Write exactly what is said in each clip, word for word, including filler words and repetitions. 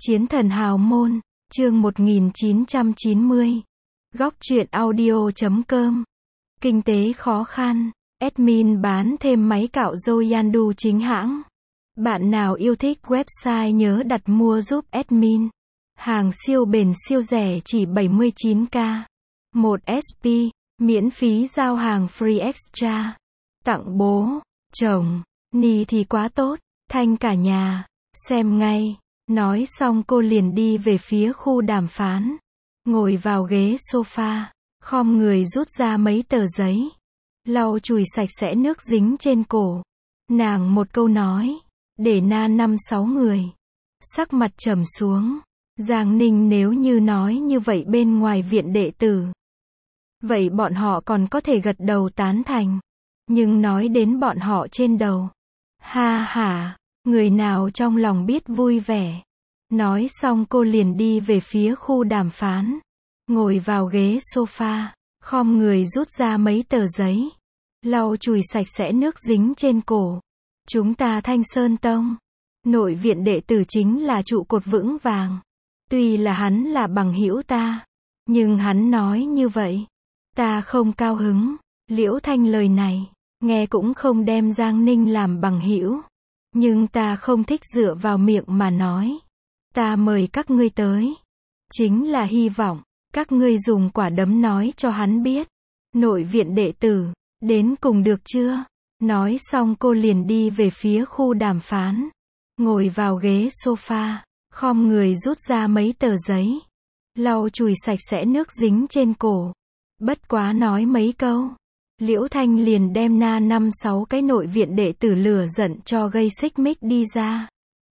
Chiến thần hào môn, chương một nghìn chín trăm chín mươi. Góc truyện audio chấm com. Kinh tế khó khăn, admin bán thêm máy cạo râu Yandu chính hãng. Bạn nào yêu thích website nhớ đặt mua giúp admin. Hàng siêu bền siêu rẻ chỉ bảy mươi chín k. một ét pê, miễn phí giao hàng free extra. Tặng bố, chồng, ni thì quá tốt, thanh cả nhà, xem ngay. Nói xong cô liền đi về phía khu đàm phán. Ngồi vào ghế sofa, khom người rút ra mấy tờ giấy. Lau chùi sạch sẽ nước dính trên cổ. Nàng một câu nói, để na năm sáu người. Sắc mặt trầm xuống. Giang Ninh nếu như nói như vậy bên ngoài viện đệ tử, vậy bọn họ còn có thể gật đầu tán thành. Nhưng nói đến bọn họ trên đầu, ha ha, người nào trong lòng biết vui vẻ. Nói xong cô liền đi về phía khu đàm phán. Ngồi vào ghế sofa, khom người rút ra mấy tờ giấy. Lau chùi sạch sẽ nước dính trên cổ. Chúng ta Thanh Sơn Tông, nội viện đệ tử chính là trụ cột vững vàng. Tuy là hắn là bằng hữu ta, nhưng hắn nói như vậy, ta không cao hứng. Liễu Thanh lời này, nghe cũng không đem Giang Ninh làm bằng hữu. Nhưng ta không thích dựa vào miệng mà nói. Ta mời các ngươi tới, chính là hy vọng, các ngươi dùng quả đấm nói cho hắn biết. Nội viện đệ tử, đến cùng được chưa? Nói xong cô liền đi về phía khu đàm phán. Ngồi vào ghế sofa, khom người rút ra mấy tờ giấy. Lau chùi sạch sẽ nước dính trên cổ. Bất quá nói mấy câu, Liễu Thanh liền đem na năm sáu cái nội viện đệ tử lửa giận cho gây xích mích đi ra.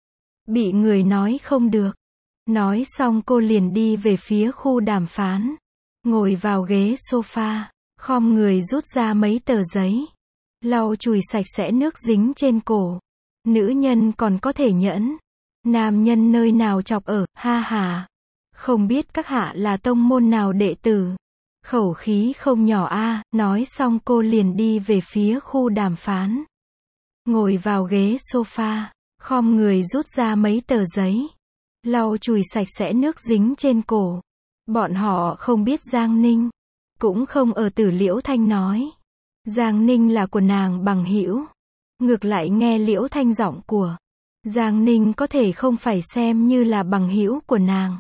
Bị người nói không được. Nói xong cô liền đi về phía khu đàm phán. Ngồi vào ghế sofa, khom người rút ra mấy tờ giấy. Lau chùi sạch sẽ nước dính trên cổ. Nữ nhân còn có thể nhẫn. Nam nhân nơi nào chọc ở, ha ha. Không biết các hạ là tông môn nào đệ tử. Khẩu khí không nhỏ a. Nói xong cô liền đi về phía khu đàm phán. Ngồi vào ghế sofa, khom người rút ra mấy tờ giấy. Lau chùi sạch sẽ nước dính trên cổ. Bọn họ không biết Giang Ninh, cũng không ở Tử Liễu Thanh nói. Giang Ninh là của nàng bằng hữu. Ngược lại nghe Liễu Thanh giọng của Giang Ninh có thể không phải xem như là bằng hữu của nàng.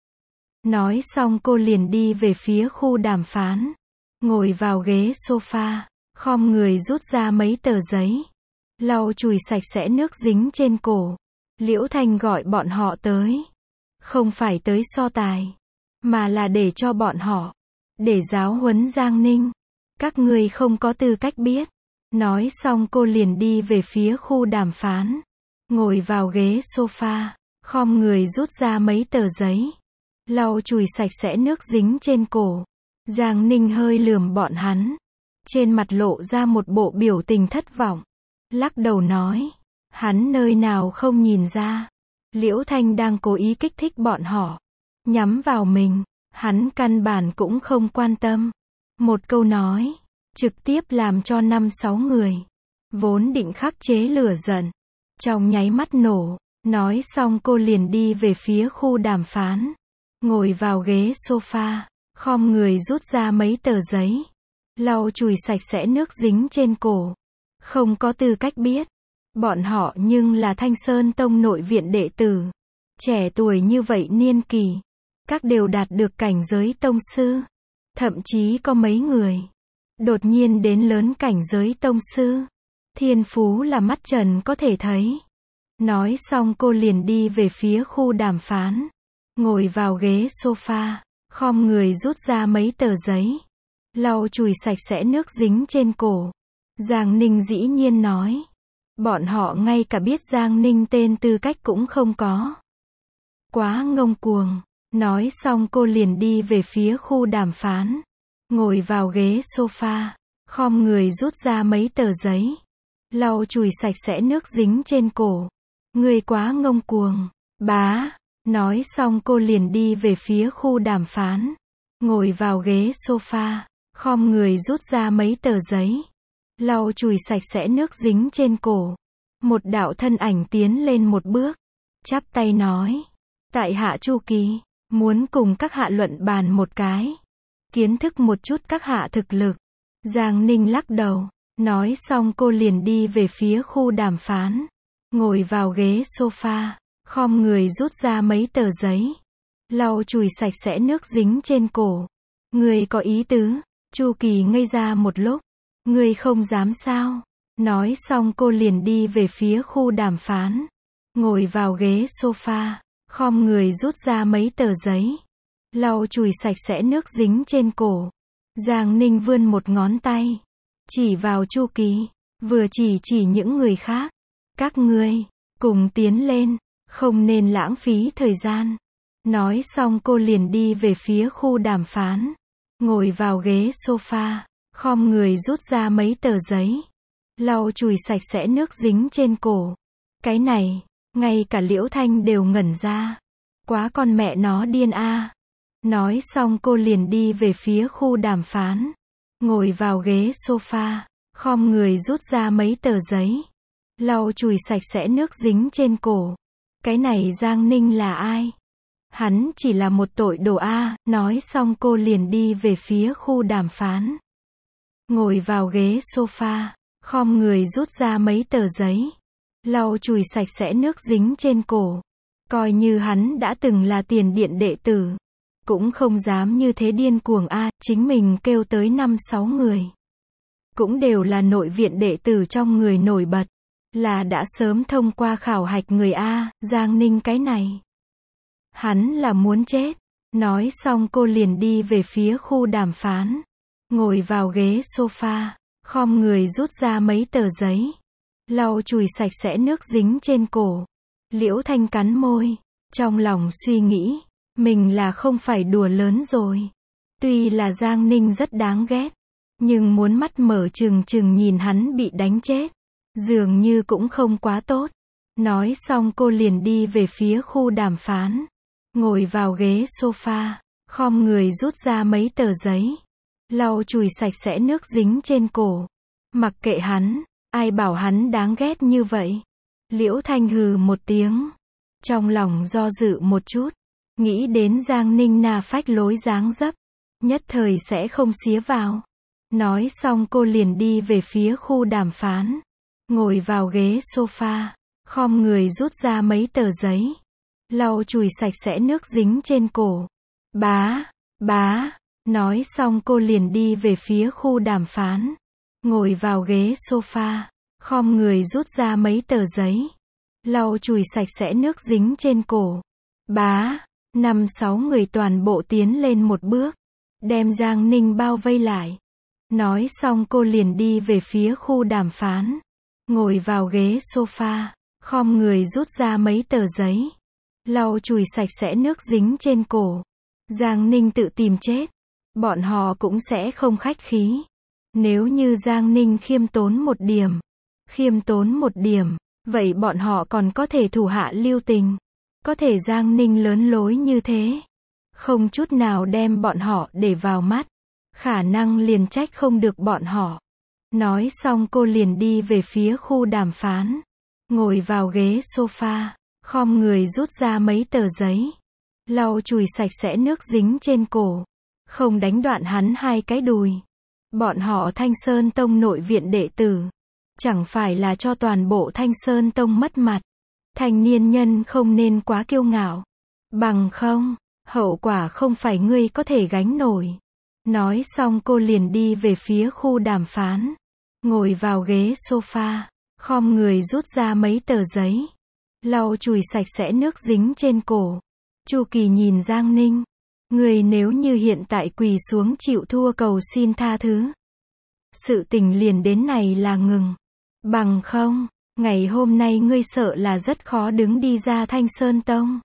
Nói xong cô liền đi về phía khu đàm phán. Ngồi vào ghế sofa, khom người rút ra mấy tờ giấy. Lau chùi sạch sẽ nước dính trên cổ. Liễu Thanh gọi bọn họ tới. Không phải tới so tài, mà là để cho bọn họ, để giáo huấn Giang Ninh. Các ngươi không có tư cách biết. Nói xong cô liền đi về phía khu đàm phán. Ngồi vào ghế sofa, khom người rút ra mấy tờ giấy. Lau chùi sạch sẽ nước dính trên cổ. Giang Ninh hơi lườm bọn hắn. Trên mặt lộ ra một bộ biểu tình thất vọng. Lắc đầu nói, hắn nơi nào không nhìn ra. Liễu Thanh đang cố ý kích thích bọn họ. Nhắm vào mình, hắn căn bản cũng không quan tâm. Một câu nói, trực tiếp làm cho năm sáu người, vốn định khắc chế lửa giận, trong nháy mắt nổ. Nói xong cô liền đi về phía khu đàm phán. Ngồi vào ghế sofa, khom người rút ra mấy tờ giấy. Lau chùi sạch sẽ nước dính trên cổ. Không có tư cách biết. Bọn họ nhưng là Thanh Sơn Tông nội viện đệ tử. Trẻ tuổi như vậy niên kỳ, các đều đạt được cảnh giới tông sư. Thậm chí có mấy người đột nhiên đến lớn cảnh giới tông sư. Thiên phú là mắt trần có thể thấy. Nói xong cô liền đi về phía khu đàm phán. Ngồi vào ghế sofa, khom người rút ra mấy tờ giấy. Lau chùi sạch sẽ nước dính trên cổ. Giang Ninh dĩ nhiên nói, bọn họ ngay cả biết Giang Ninh tên tư cách cũng không có. Quá ngông cuồng. Nói xong cô liền đi về phía khu đàm phán. Ngồi vào ghế sofa, khom người rút ra mấy tờ giấy. Lau chùi sạch sẽ nước dính trên cổ. Người quá ngông cuồng, bá. Nói xong cô liền đi về phía khu đàm phán. Ngồi vào ghế sofa, khom người rút ra mấy tờ giấy. Lau chùi sạch sẽ nước dính trên cổ. Một đạo thân ảnh tiến lên một bước, chắp tay nói, Tại hạ Chu Kỳ, muốn cùng các hạ luận bàn một cái. Kiến thức một chút các hạ thực lực. Giang Ninh lắc đầu. Nói xong cô liền đi về phía khu đàm phán. Ngồi vào ghế sofa. Khom người rút ra mấy tờ giấy. Lau chùi sạch sẽ nước dính trên cổ. Người có ý tứ. Chu Kỳ ngây ra một lúc. Người không dám sao? Nói xong cô liền đi về phía khu đàm phán. Ngồi vào ghế sofa. Khom người rút ra mấy tờ giấy. Lau chùi sạch sẽ nước dính trên cổ. Giang Ninh vươn một ngón tay. Chỉ vào Chu Kỳ. Vừa chỉ chỉ những người khác. Các ngươi, cùng tiến lên. Không nên lãng phí thời gian. Nói xong cô liền đi về phía khu đàm phán. Ngồi vào ghế sofa. Khom người rút ra mấy tờ giấy. Lau chùi sạch sẽ nước dính trên cổ. Cái này, ngay cả Liễu Thanh đều ngẩn ra. Quá con mẹ nó điên a. Nói xong cô liền đi về phía khu đàm phán. Ngồi vào ghế sofa. Khom người rút ra mấy tờ giấy. Lau chùi sạch sẽ nước dính trên cổ. Cái này Giang Ninh là ai? Hắn chỉ là một tội đồ a. Nói xong cô liền đi về phía khu đàm phán. Ngồi vào ghế sofa. Khom người rút ra mấy tờ giấy. Lau chùi sạch sẽ nước dính trên cổ. Coi như hắn đã từng là tiền điện đệ tử. Cũng không dám như thế điên cuồng a. Chính mình kêu tới năm sáu người. Cũng đều là nội viện đệ tử trong người nổi bật. Là đã sớm thông qua khảo hạch người a. Giang Ninh cái này. Hắn là muốn chết. Nói xong cô liền đi về phía khu đàm phán. Ngồi vào ghế sofa. Khom người rút ra mấy tờ giấy. Lau chùi sạch sẽ nước dính trên cổ. Liễu Thanh cắn môi. Trong lòng suy nghĩ. Mình là không phải đùa lớn rồi. Tuy là Giang Ninh rất đáng ghét. Nhưng muốn mắt mở trừng trừng nhìn hắn bị đánh chết. Dường như cũng không quá tốt. Nói xong cô liền đi về phía khu đàm phán. Ngồi vào ghế sofa. Khom người rút ra mấy tờ giấy. Lau chùi sạch sẽ nước dính trên cổ. Mặc kệ hắn. Ai bảo hắn đáng ghét như vậy. Liễu Thanh hừ một tiếng. Trong lòng do dự một chút. Nghĩ đến Giang Ninh na phách lối dáng dấp. Nhất thời sẽ không xía vào. Nói xong cô liền đi về phía khu đàm phán. Ngồi vào ghế sofa. Khom người rút ra mấy tờ giấy. Lau chùi sạch sẽ nước dính trên cổ. Bá, bá. Nói xong cô liền đi về phía khu đàm phán. Ngồi vào ghế sofa. Khom người rút ra mấy tờ giấy. Lau chùi sạch sẽ nước dính trên cổ. Bá. Năm sáu người toàn bộ tiến lên một bước. Đem Giang Ninh bao vây lại. Nói xong cô liền đi về phía khu đàm phán. Ngồi vào ghế sofa. Khom người rút ra mấy tờ giấy. Lau chùi sạch sẽ nước dính trên cổ. Giang Ninh tự tìm chết. Bọn họ cũng sẽ không khách khí. Nếu như Giang Ninh khiêm tốn một điểm. Khiêm tốn một điểm. Vậy bọn họ còn có thể thủ hạ lưu tình. Có thể Giang Ninh lớn lối như thế. Không chút nào đem bọn họ để vào mắt. Khả năng liền trách không được bọn họ. Nói xong cô liền đi về phía khu đàm phán. Ngồi vào ghế sofa. Khom người rút ra mấy tờ giấy. Lau chùi sạch sẽ nước dính trên cổ. Không đánh đoạn hắn hai cái đùi. Bọn họ Thanh Sơn Tông nội viện đệ tử. Chẳng phải là cho toàn bộ Thanh Sơn Tông mất mặt. Thanh niên nhân không nên quá kiêu ngạo. Bằng không, hậu quả không phải ngươi có thể gánh nổi. Nói xong cô liền đi về phía khu đàm phán. Ngồi vào ghế sofa. Khom người rút ra mấy tờ giấy. Lau chùi sạch sẽ nước dính trên cổ. Chu Kỳ nhìn Giang Ninh. Người nếu như hiện tại quỳ xuống chịu thua cầu xin tha thứ. Sự tình liền đến này là ngừng. Bằng không, ngày hôm nay ngươi sợ là rất khó đứng đi ra Thanh Sơn Tông.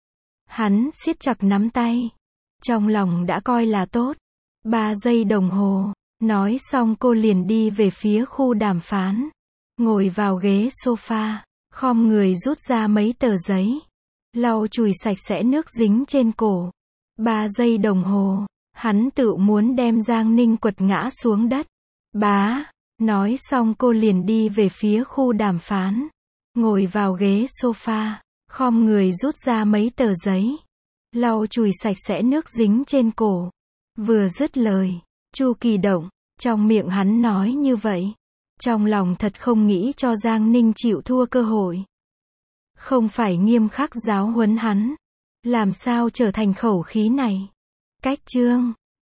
Hắn siết chặt nắm tay. Trong lòng đã coi là tốt. Ba giây đồng hồ. Nói xong cô liền đi về phía khu đàm phán. Ngồi vào ghế sofa. Khom người rút ra mấy tờ giấy. Lau chùi sạch sẽ nước dính trên cổ. Ba giây đồng hồ. Hắn tự muốn đem Giang Ninh quật ngã xuống đất. Bá. Nói xong cô liền đi về phía khu đàm phán. Ngồi vào ghế sofa. Khom người rút ra mấy tờ giấy. Lau chùi sạch sẽ nước dính trên cổ. Vừa dứt lời, Chu Kỳ động. Trong miệng hắn nói như vậy. Trong lòng thật không nghĩ cho Giang Ninh chịu thua cơ hội. Không phải nghiêm khắc giáo huấn hắn. Làm sao trở thành khẩu khí này. Cách chương